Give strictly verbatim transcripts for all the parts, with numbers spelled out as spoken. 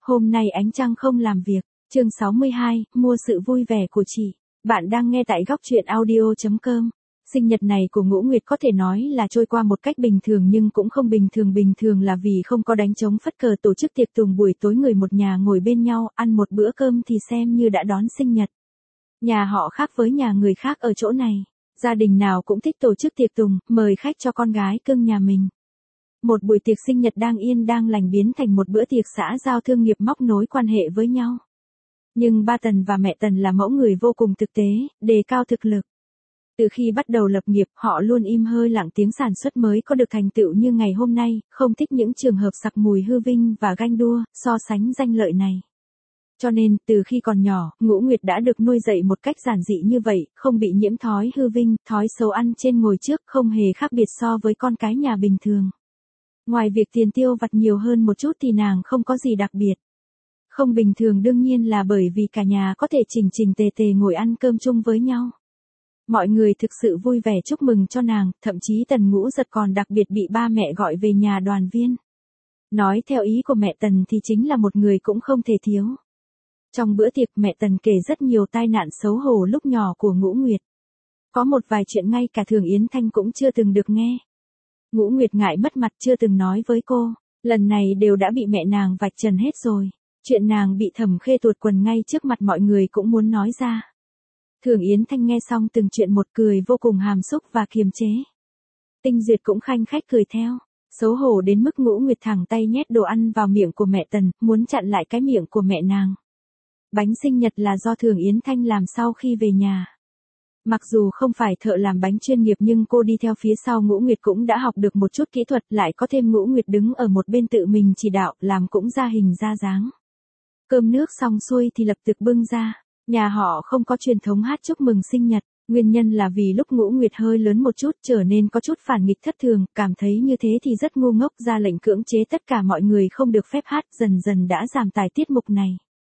Hôm nay ánh trăng không làm việc, chương sáu mươi hai, mua sự vui vẻ của chị. Bạn đang nghe tại góc truyện audio chấm com. Sinh nhật này của Ngũ Nguyệt có thể nói là trôi qua một cách bình thường nhưng cũng không bình thường. Bình thường là vì không có đánh trống phất cờ tổ chức tiệc tùng buổi tối người một nhà ngồi bên nhau ăn một bữa cơm thì xem như đã đón sinh nhật. Nhà họ khác với nhà người khác ở chỗ này. Gia đình nào cũng thích tổ chức tiệc tùng, mời khách cho con gái cưng nhà mình. Một buổi tiệc sinh nhật đang yên đang lành biến thành một bữa tiệc xã giao thương nghiệp móc nối quan hệ với nhau. Nhưng ba Tần và mẹ Tần là mẫu người vô cùng thực tế, đề cao thực lực. Từ khi bắt đầu lập nghiệp, họ luôn im hơi lặng tiếng sản xuất mới có được thành tựu như ngày hôm nay, không thích những trường hợp sặc mùi hư vinh và ganh đua, so sánh danh lợi này. Cho nên, từ khi còn nhỏ, Ngũ Nguyệt đã được nuôi dạy một cách giản dị như vậy, không bị nhiễm thói hư vinh, thói xấu ăn trên ngồi trước, không hề khác biệt so với con cái nhà bình thường. Ngoài việc tiền tiêu vặt nhiều hơn một chút thì nàng không có gì đặc biệt. Không bình thường đương nhiên là bởi vì cả nhà có thể chỉnh chỉnh tề tề ngồi ăn cơm chung với nhau. Mọi người thực sự vui vẻ chúc mừng cho nàng, thậm chí Tần Ngũ Giật còn đặc biệt bị ba mẹ gọi về nhà đoàn viên. Nói theo ý của mẹ Tần thì chính là một người cũng không thể thiếu. Trong bữa tiệc mẹ Tần kể rất nhiều tai nạn xấu hổ lúc nhỏ của Ngũ Nguyệt. Có một vài chuyện ngay cả Thường Yến Thanh cũng chưa từng được nghe. Ngũ Nguyệt ngại mất mặt chưa từng nói với cô, lần này đều đã bị mẹ nàng vạch trần hết rồi. Chuyện nàng bị Thẩm Khê tuột quần ngay trước mặt mọi người cũng muốn nói ra. Thường Yến Thanh nghe xong từng chuyện một cười vô cùng hàm xúc và kiềm chế. Tinh Duyệt cũng khanh khách cười theo, xấu hổ đến mức Ngũ Nguyệt thẳng tay nhét đồ ăn vào miệng của mẹ Tần, muốn chặn lại cái miệng của mẹ nàng. Bánh sinh nhật là do Thường Yến Thanh làm sau khi về nhà. Mặc dù không phải thợ làm bánh chuyên nghiệp nhưng cô đi theo phía sau Ngũ Nguyệt cũng đã học được một chút kỹ thuật, lại có thêm Ngũ Nguyệt đứng ở một bên tự mình chỉ đạo, làm cũng ra hình ra dáng. Cơm nước xong xuôi thì lập tức bưng ra. Nhà họ không có truyền thống hát chúc mừng sinh nhật, nguyên nhân là vì lúc Ngũ Nguyệt hơi lớn một chút trở nên có chút phản nghịch thất thường, cảm thấy như thế thì rất ngu ngốc, ra lệnh cưỡng chế tất cả mọi người không được phép hát, dần dần đã giảm tải tiết mục này.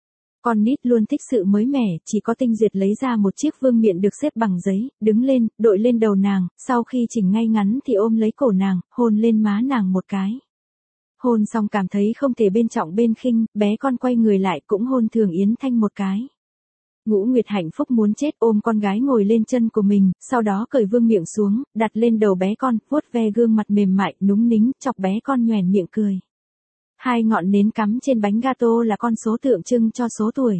Con nít luôn thích sự mới mẻ, chỉ có Tinh Duyệt lấy ra một chiếc vương miện được xếp bằng giấy, đứng lên, đội lên đầu nàng, sau khi chỉnh ngay ngắn thì ôm lấy cổ nàng, hôn lên má nàng một cái. Hôn xong cảm thấy không thể bên trọng bên khinh, bé con quay người lại cũng hôn Thường Yến Thanh một cái. Ngũ Nguyệt hạnh phúc muốn chết ôm con gái ngồi lên chân của mình, sau đó cởi vương miện xuống, đặt lên đầu bé con, vuốt ve gương mặt mềm mại, núng nính, chọc bé con nhoẻn miệng cười. Hai ngọn nến cắm trên bánh gato là con số tượng trưng cho số tuổi.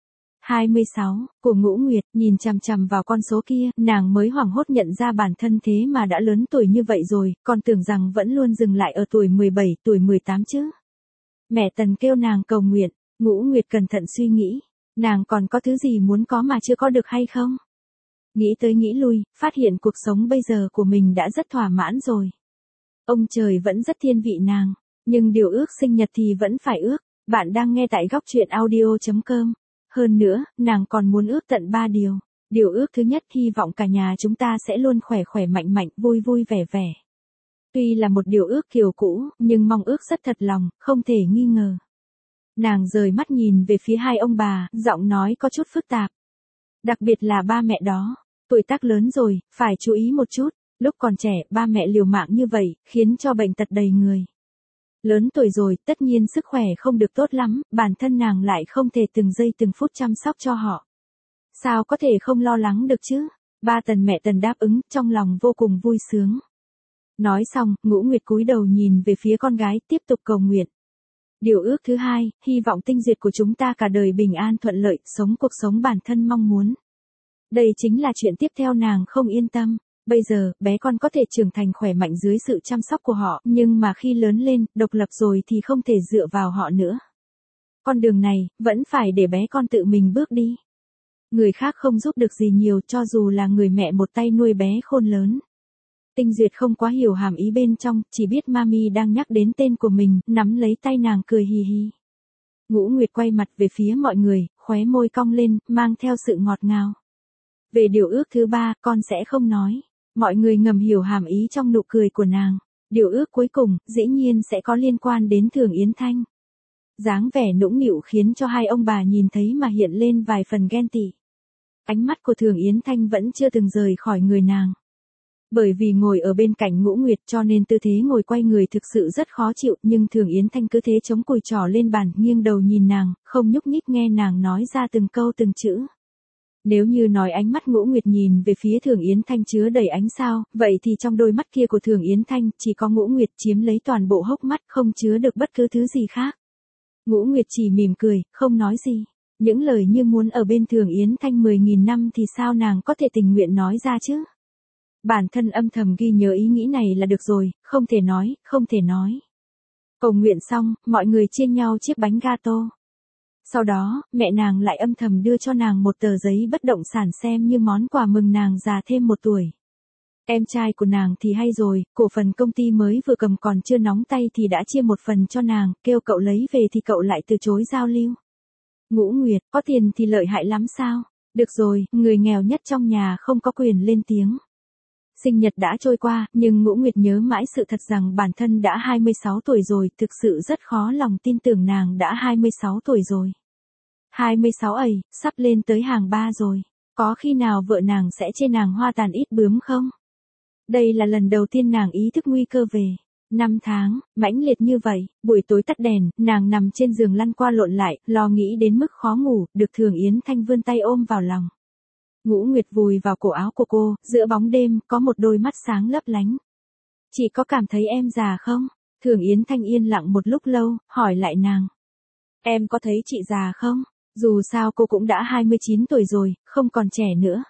hai mươi sáu, của Ngũ Nguyệt, nhìn chằm chằm vào con số kia, nàng mới hoảng hốt nhận ra bản thân thế mà đã lớn tuổi như vậy rồi, còn tưởng rằng vẫn luôn dừng lại ở tuổi mười bảy, tuổi mười tám chứ. Mẹ Tần kêu nàng cầu nguyện, Ngũ Nguyệt cẩn thận suy nghĩ, nàng còn có thứ gì muốn có mà chưa có được hay không? Nghĩ tới nghĩ lui, phát hiện cuộc sống bây giờ của mình đã rất thỏa mãn rồi. Ông trời vẫn rất thiên vị nàng. Nhưng điều ước sinh nhật thì vẫn phải ước, bạn đang nghe tại góc truyện audio chấm com. Hơn nữa, nàng còn muốn ước tận ba điều. Điều ước thứ nhất, hy vọng cả nhà chúng ta sẽ luôn khỏe khỏe mạnh mạnh, vui vui vẻ vẻ. Tuy là một điều ước kiểu cũ, nhưng mong ước rất thật lòng, không thể nghi ngờ. Nàng rời mắt nhìn về phía hai ông bà, giọng nói có chút phức tạp. Đặc biệt là ba mẹ đó, tuổi tác lớn rồi, phải chú ý một chút, lúc còn trẻ, ba mẹ liều mạng như vậy, khiến cho bệnh tật đầy người. Lớn tuổi rồi, tất nhiên sức khỏe không được tốt lắm, bản thân nàng lại không thể từng giây từng phút chăm sóc cho họ. Sao có thể không lo lắng được chứ? Ba Tần mẹ Tần đáp ứng, trong lòng vô cùng vui sướng. Nói xong, Ngũ Nguyệt cúi đầu nhìn về phía con gái, tiếp tục cầu nguyện. Điều ước thứ hai, hy vọng Tinh Duyệt của chúng ta cả đời bình an thuận lợi, sống cuộc sống bản thân mong muốn. Đây chính là chuyện tiếp theo nàng không yên tâm. Bây giờ, bé con có thể trưởng thành khỏe mạnh dưới sự chăm sóc của họ, nhưng mà khi lớn lên, độc lập rồi thì không thể dựa vào họ nữa. Con đường này, vẫn phải để bé con tự mình bước đi. Người khác không giúp được gì nhiều cho dù là người mẹ một tay nuôi bé khôn lớn. Tinh Duyệt không quá hiểu hàm ý bên trong, chỉ biết Mami đang nhắc đến tên của mình, nắm lấy tay nàng cười hì hì. Ngũ Nguyệt quay mặt về phía mọi người, khóe môi cong lên, mang theo sự ngọt ngào. Về điều ước thứ ba, con sẽ không nói. Mọi người ngầm hiểu hàm ý trong nụ cười của nàng. Điều ước cuối cùng, dĩ nhiên sẽ có liên quan đến Thường Yến Thanh. Dáng vẻ nũng nịu khiến cho hai ông bà nhìn thấy mà hiện lên vài phần ghen tị. Ánh mắt của Thường Yến Thanh vẫn chưa từng rời khỏi người nàng. Bởi vì ngồi ở bên cạnh Ngũ Nguyệt cho nên tư thế ngồi quay người thực sự rất khó chịu, nhưng Thường Yến Thanh cứ thế chống cùi trỏ lên bàn, nghiêng đầu nhìn nàng, không nhúc nhích nghe nàng nói ra từng câu từng chữ. Nếu như nói ánh mắt Ngũ Nguyệt nhìn về phía Thường Yến Thanh chứa đầy ánh sao, vậy thì trong đôi mắt kia của Thường Yến Thanh chỉ có Ngũ Nguyệt chiếm lấy toàn bộ hốc mắt, không chứa được bất cứ thứ gì khác. Ngũ Nguyệt chỉ mỉm cười, không nói gì. Những lời như muốn ở bên Thường Yến Thanh mười nghìn năm thì sao nàng có thể tình nguyện nói ra chứ? Bản thân âm thầm ghi nhớ ý nghĩ này là được rồi, không thể nói, không thể nói. Cầu nguyện xong, mọi người chia nhau chiếc bánh gato. Sau đó, mẹ nàng lại âm thầm đưa cho nàng một tờ giấy bất động sản xem như món quà mừng nàng già thêm một tuổi. Em trai của nàng thì hay rồi, cổ phần công ty mới vừa cầm còn chưa nóng tay thì đã chia một phần cho nàng, kêu cậu lấy về thì cậu lại từ chối giao lưu. Ngũ Nguyệt, có tiền thì lợi hại lắm sao? Được rồi, người nghèo nhất trong nhà không có quyền lên tiếng. Sinh nhật đã trôi qua, nhưng Ngũ Nguyệt nhớ mãi sự thật rằng bản thân đã hai mươi sáu tuổi rồi, thực sự rất khó lòng tin tưởng nàng đã hai mươi sáu tuổi rồi. hai mươi sáu ầy, sắp lên tới hàng ba rồi. Có khi nào vợ nàng sẽ chê nàng hoa tàn ít bướm không? Đây là lần đầu tiên nàng ý thức nguy cơ về. Năm tháng, mãnh liệt như vậy, buổi tối tắt đèn, nàng nằm trên giường lăn qua lộn lại, lo nghĩ đến mức khó ngủ, được Thường Yến Thanh vươn tay ôm vào lòng. Ngũ Nguyệt vùi vào cổ áo của cô, giữa bóng đêm, có một đôi mắt sáng lấp lánh. Chị có cảm thấy em già không? Thường Yến Thanh yên lặng một lúc lâu, hỏi lại nàng. Em có thấy chị già không? Dù sao cô cũng đã hai mươi chín tuổi rồi, không còn trẻ nữa.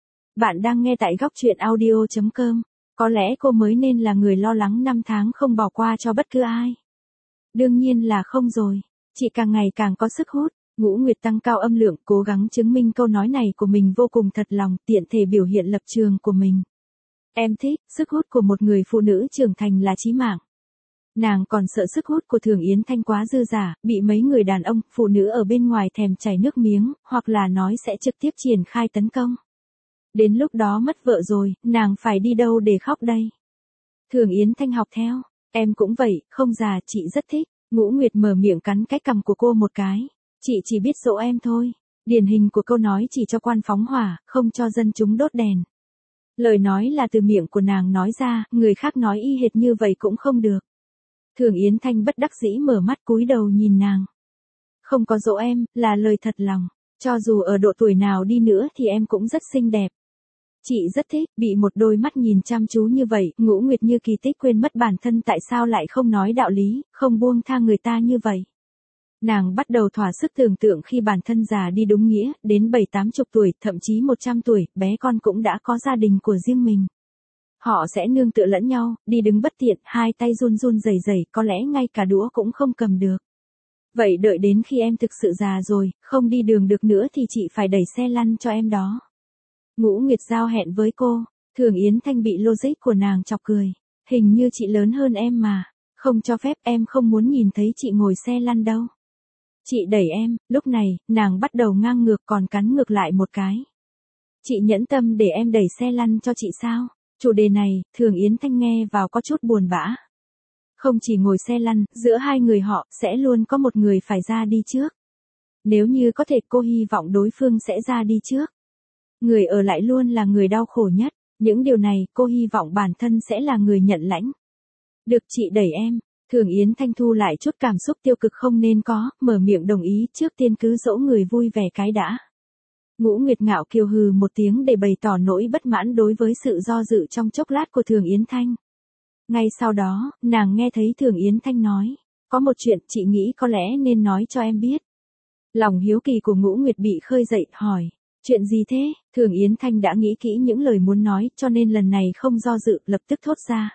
Bạn đang nghe tại góc truyện audio chấm com. Có lẽ cô mới nên là người lo lắng năm tháng không bỏ qua cho bất cứ ai. Đương nhiên là không rồi. Chị càng ngày càng có sức hút. Ngũ Nguyệt tăng cao âm lượng, cố gắng chứng minh câu nói này của mình vô cùng thật lòng, tiện thể biểu hiện lập trường của mình. Em thích, sức hút của một người phụ nữ trưởng thành là chí mạng. Nàng còn sợ sức hút của Thường Yến Thanh quá dư dả, bị mấy người đàn ông, phụ nữ ở bên ngoài thèm chảy nước miếng, hoặc là nói sẽ trực tiếp triển khai tấn công. Đến lúc đó mất vợ rồi, nàng phải đi đâu để khóc đây? Thường Yến Thanh học theo, em cũng vậy, không già, chị rất thích. Ngũ Nguyệt mở miệng cắn cái cằm của cô một cái. Chị chỉ biết dỗ em thôi. Điển hình của câu nói chỉ cho quan phóng hỏa, không cho dân chúng đốt đèn. Lời nói là từ miệng của nàng nói ra, người khác nói y hệt như vậy cũng không được. Thường Yến Thanh bất đắc dĩ mở mắt cúi đầu nhìn nàng. Không có dỗ em, là lời thật lòng. Cho dù ở độ tuổi nào đi nữa thì em cũng rất xinh đẹp. Chị rất thích, bị một đôi mắt nhìn chăm chú như vậy, Ngũ Nguyệt như kỳ tích quên mất bản thân tại sao lại không nói đạo lý, không buông tha người ta như vậy. Nàng bắt đầu thỏa sức tưởng tượng khi bản thân già đi đúng nghĩa, đến bảy tám chục tuổi, thậm chí một trăm tuổi, bé con cũng đã có gia đình của riêng mình. Họ sẽ nương tựa lẫn nhau, đi đứng bất tiện, hai tay run run rẩy rẩy, có lẽ ngay cả đũa cũng không cầm được. Vậy đợi đến khi em thực sự già rồi, không đi đường được nữa thì chị phải đẩy xe lăn cho em đó. Ngũ Nguyệt giao hẹn với cô, Thường Yến Thanh bị logic của nàng chọc cười. Hình như chị lớn hơn em mà, không cho phép, em không muốn nhìn thấy chị ngồi xe lăn đâu. Chị đẩy em, lúc này, nàng bắt đầu ngang ngược còn cắn ngược lại một cái. Chị nhẫn tâm để em đẩy xe lăn cho chị sao? Chủ đề này, Thường Yến Thanh nghe vào có chút buồn bã. Không chỉ ngồi xe lăn, giữa hai người họ, sẽ luôn có một người phải ra đi trước. Nếu như có thể cô hy vọng đối phương sẽ ra đi trước. Người ở lại luôn là người đau khổ nhất, những điều này cô hy vọng bản thân sẽ là người nhận lãnh. Được chị đẩy em, Thường Yến Thanh thu lại chút cảm xúc tiêu cực không nên có, mở miệng đồng ý, trước tiên cứ dỗ người vui vẻ cái đã. Ngũ Nguyệt ngạo kiều hừ một tiếng để bày tỏ nỗi bất mãn đối với sự do dự trong chốc lát của Thường Yến Thanh. Ngay sau đó, nàng nghe thấy Thường Yến Thanh nói, có một chuyện chị nghĩ có lẽ nên nói cho em biết. Lòng hiếu kỳ của Ngũ Nguyệt bị khơi dậy, hỏi, chuyện gì thế? Thường Yến Thanh đã nghĩ kỹ những lời muốn nói, cho nên lần này không do dự, lập tức thốt ra.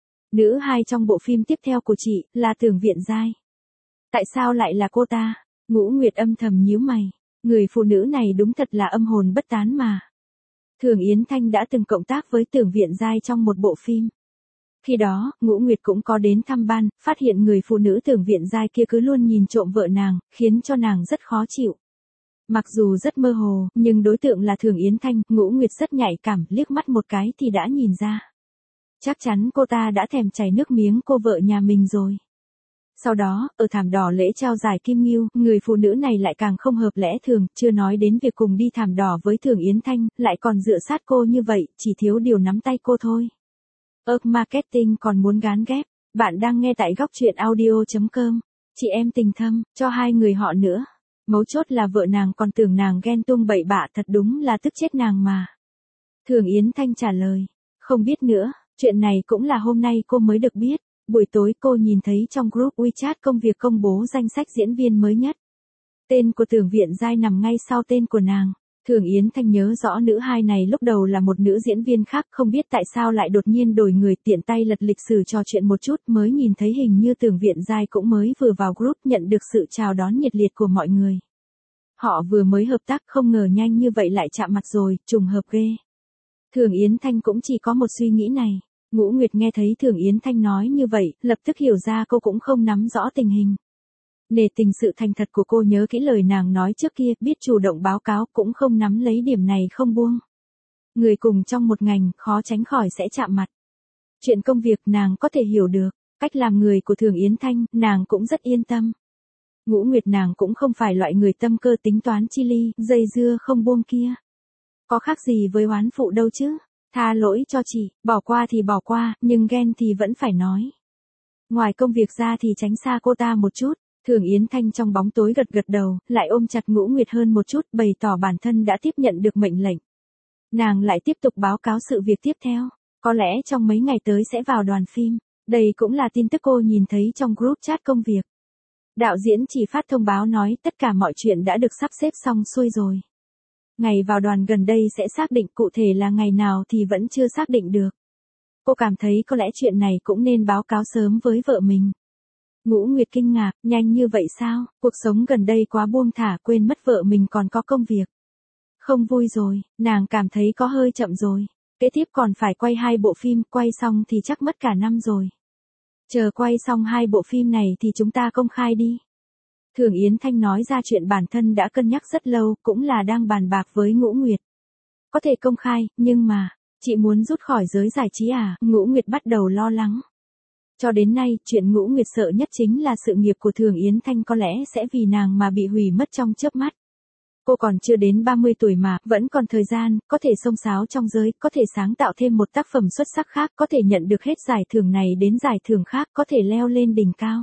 Nữ hai trong bộ phim tiếp theo của chị, là Tưởng Viện Giai. Tại sao lại là cô ta? Ngũ Nguyệt âm thầm nhíu mày. Người phụ nữ này đúng thật là âm hồn bất tán mà. Thường Yến Thanh đã từng cộng tác với Tưởng Viện Giai trong một bộ phim. Khi đó, Ngũ Nguyệt cũng có đến thăm ban, phát hiện người phụ nữ Tưởng Viện Giai kia cứ luôn nhìn trộm vợ nàng, khiến cho nàng rất khó chịu. Mặc dù rất mơ hồ, nhưng đối tượng là Thường Yến Thanh, Ngũ Nguyệt rất nhạy cảm, liếc mắt một cái thì đã nhìn ra. Chắc chắn cô ta đã thèm chảy nước miếng cô vợ nhà mình rồi. Sau đó, ở thảm đỏ lễ trao giải Kim Ngưu, người phụ nữ này lại càng không hợp lẽ thường, chưa nói đến việc cùng đi thảm đỏ với Thường Yến Thanh, lại còn dựa sát cô như vậy, chỉ thiếu điều nắm tay cô thôi. Ơc marketing còn muốn gán ghép. Bạn đang nghe tại góc truyện audio chấm com. Chị em tình thâm, cho hai người họ nữa. Mấu chốt là vợ nàng còn tưởng nàng ghen tuông bậy bạ, thật đúng là tức chết nàng mà. Thường Yến Thanh trả lời, không biết nữa, chuyện này cũng là hôm nay cô mới được biết. Buổi tối cô nhìn thấy trong group WeChat công việc công bố danh sách diễn viên mới nhất. Tên của Tưởng Viện Giai nằm ngay sau tên của nàng. Thường Yến Thanh nhớ rõ nữ hai này lúc đầu là một nữ diễn viên khác, không biết tại sao lại đột nhiên đổi người, tiện tay lật lịch sử trò chuyện một chút mới nhìn thấy hình như Tưởng Viện Giai cũng mới vừa vào group nhận được sự chào đón nhiệt liệt của mọi người. Họ vừa mới hợp tác không ngờ nhanh như vậy lại chạm mặt rồi, trùng hợp ghê. Thường Yến Thanh cũng chỉ có một suy nghĩ này. Ngũ Nguyệt nghe thấy Thường Yến Thanh nói như vậy, lập tức hiểu ra cô cũng không nắm rõ tình hình. Nể tình sự thành thật của cô nhớ kỹ lời nàng nói trước kia, biết chủ động báo cáo cũng không nắm lấy điểm này không buông. Người cùng trong một ngành, khó tránh khỏi sẽ chạm mặt. Chuyện công việc nàng có thể hiểu được, cách làm người của Thường Yến Thanh, nàng cũng rất yên tâm. Ngũ Nguyệt nàng cũng không phải loại người tâm cơ tính toán chi ly, dây dưa không buông kia. Có khác gì với oán phụ đâu chứ. Tha lỗi cho chị, bỏ qua thì bỏ qua, nhưng ghen thì vẫn phải nói. Ngoài công việc ra thì tránh xa cô ta một chút. Thường Yến Thanh trong bóng tối gật gật đầu, lại ôm chặt Ngũ Nguyệt hơn một chút, bày tỏ bản thân đã tiếp nhận được mệnh lệnh. Nàng lại tiếp tục báo cáo sự việc tiếp theo. Có lẽ trong mấy ngày tới sẽ vào đoàn phim. Đây cũng là tin tức cô nhìn thấy trong group chat công việc. Đạo diễn chỉ phát thông báo nói tất cả mọi chuyện đã được sắp xếp xong xuôi rồi. Ngày vào đoàn gần đây sẽ xác định, cụ thể là ngày nào thì vẫn chưa xác định được. Cô cảm thấy có lẽ chuyện này cũng nên báo cáo sớm với vợ mình. Ngũ Nguyệt kinh ngạc, nhanh như vậy sao, cuộc sống gần đây quá buông thả, quên mất vợ mình còn có công việc. Không vui rồi, nàng cảm thấy có hơi chậm rồi. Kế tiếp còn phải quay hai bộ phim, quay xong thì chắc mất cả năm rồi. Chờ quay xong hai bộ phim này thì chúng ta công khai đi. Thường Yến Thanh nói ra chuyện bản thân đã cân nhắc rất lâu, cũng là đang bàn bạc với Ngũ Nguyệt. Có thể công khai, nhưng mà, chị muốn rút khỏi giới giải trí à? Ngũ Nguyệt bắt đầu lo lắng. Cho đến nay, chuyện Ngũ Nguyệt sợ nhất chính là sự nghiệp của Thường Yến Thanh có lẽ sẽ vì nàng mà bị hủy mất trong chớp mắt. Cô còn chưa đến ba mươi tuổi mà, vẫn còn thời gian, có thể xông xáo trong giới, có thể sáng tạo thêm một tác phẩm xuất sắc khác, có thể nhận được hết giải thưởng này đến giải thưởng khác, có thể leo lên đỉnh cao.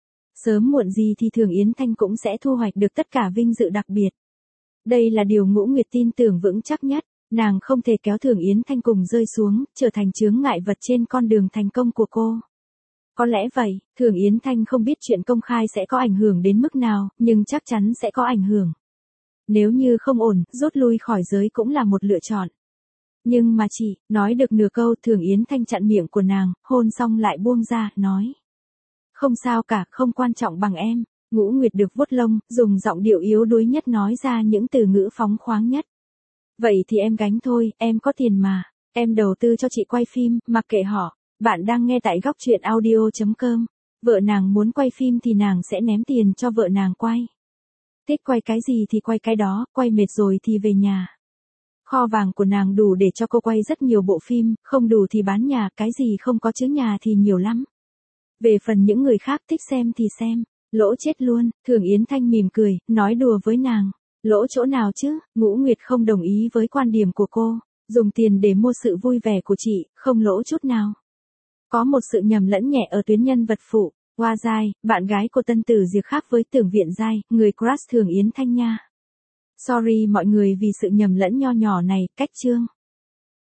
Sớm muộn gì thì Thường Yến Thanh cũng sẽ thu hoạch được tất cả vinh dự đặc biệt. Đây là điều Ngũ Nguyệt tin tưởng vững chắc nhất, nàng không thể kéo Thường Yến Thanh cùng rơi xuống, trở thành chướng ngại vật trên con đường thành công của cô. Có lẽ vậy, Thường Yến Thanh không biết chuyện công khai sẽ có ảnh hưởng đến mức nào, nhưng chắc chắn sẽ có ảnh hưởng. Nếu như không ổn, rút lui khỏi giới cũng là một lựa chọn. Nhưng mà chị, nói được nửa câu Thường Yến Thanh chặn miệng của nàng, hôn xong lại buông ra, nói. Không sao cả, không quan trọng bằng em. Ngũ Nguyệt được vuốt lông, dùng giọng điệu yếu đuối nhất nói ra những từ ngữ phóng khoáng nhất. Vậy thì em gánh thôi, em có tiền mà. Em đầu tư cho chị quay phim, mặc kệ họ. Bạn đang nghe tại góc truyện audio chấm com. Vợ nàng muốn quay phim thì nàng sẽ ném tiền cho vợ nàng quay. Thích quay cái gì thì quay cái đó, quay mệt rồi thì về nhà. Kho vàng của nàng đủ để cho cô quay rất nhiều bộ phim, không đủ thì bán nhà, cái gì không có chứ nhà thì nhiều lắm. Về phần những người khác thích xem thì xem, lỗ chết luôn. Thường Yến Thanh mỉm cười, nói đùa với nàng. Lỗ chỗ nào chứ? Ngũ Nguyệt không đồng ý với quan điểm của cô. Dùng tiền để mua sự vui vẻ của chị, không lỗ chút nào. Có một sự nhầm lẫn nhẹ ở tuyến nhân vật phụ. Hoa Giai, bạn gái của Tân Tử Diệp khác với Tưởng Viện Giai, người crush Thường Yến Thanh nha. Sorry mọi người vì sự nhầm lẫn nho nhỏ này, cách chương.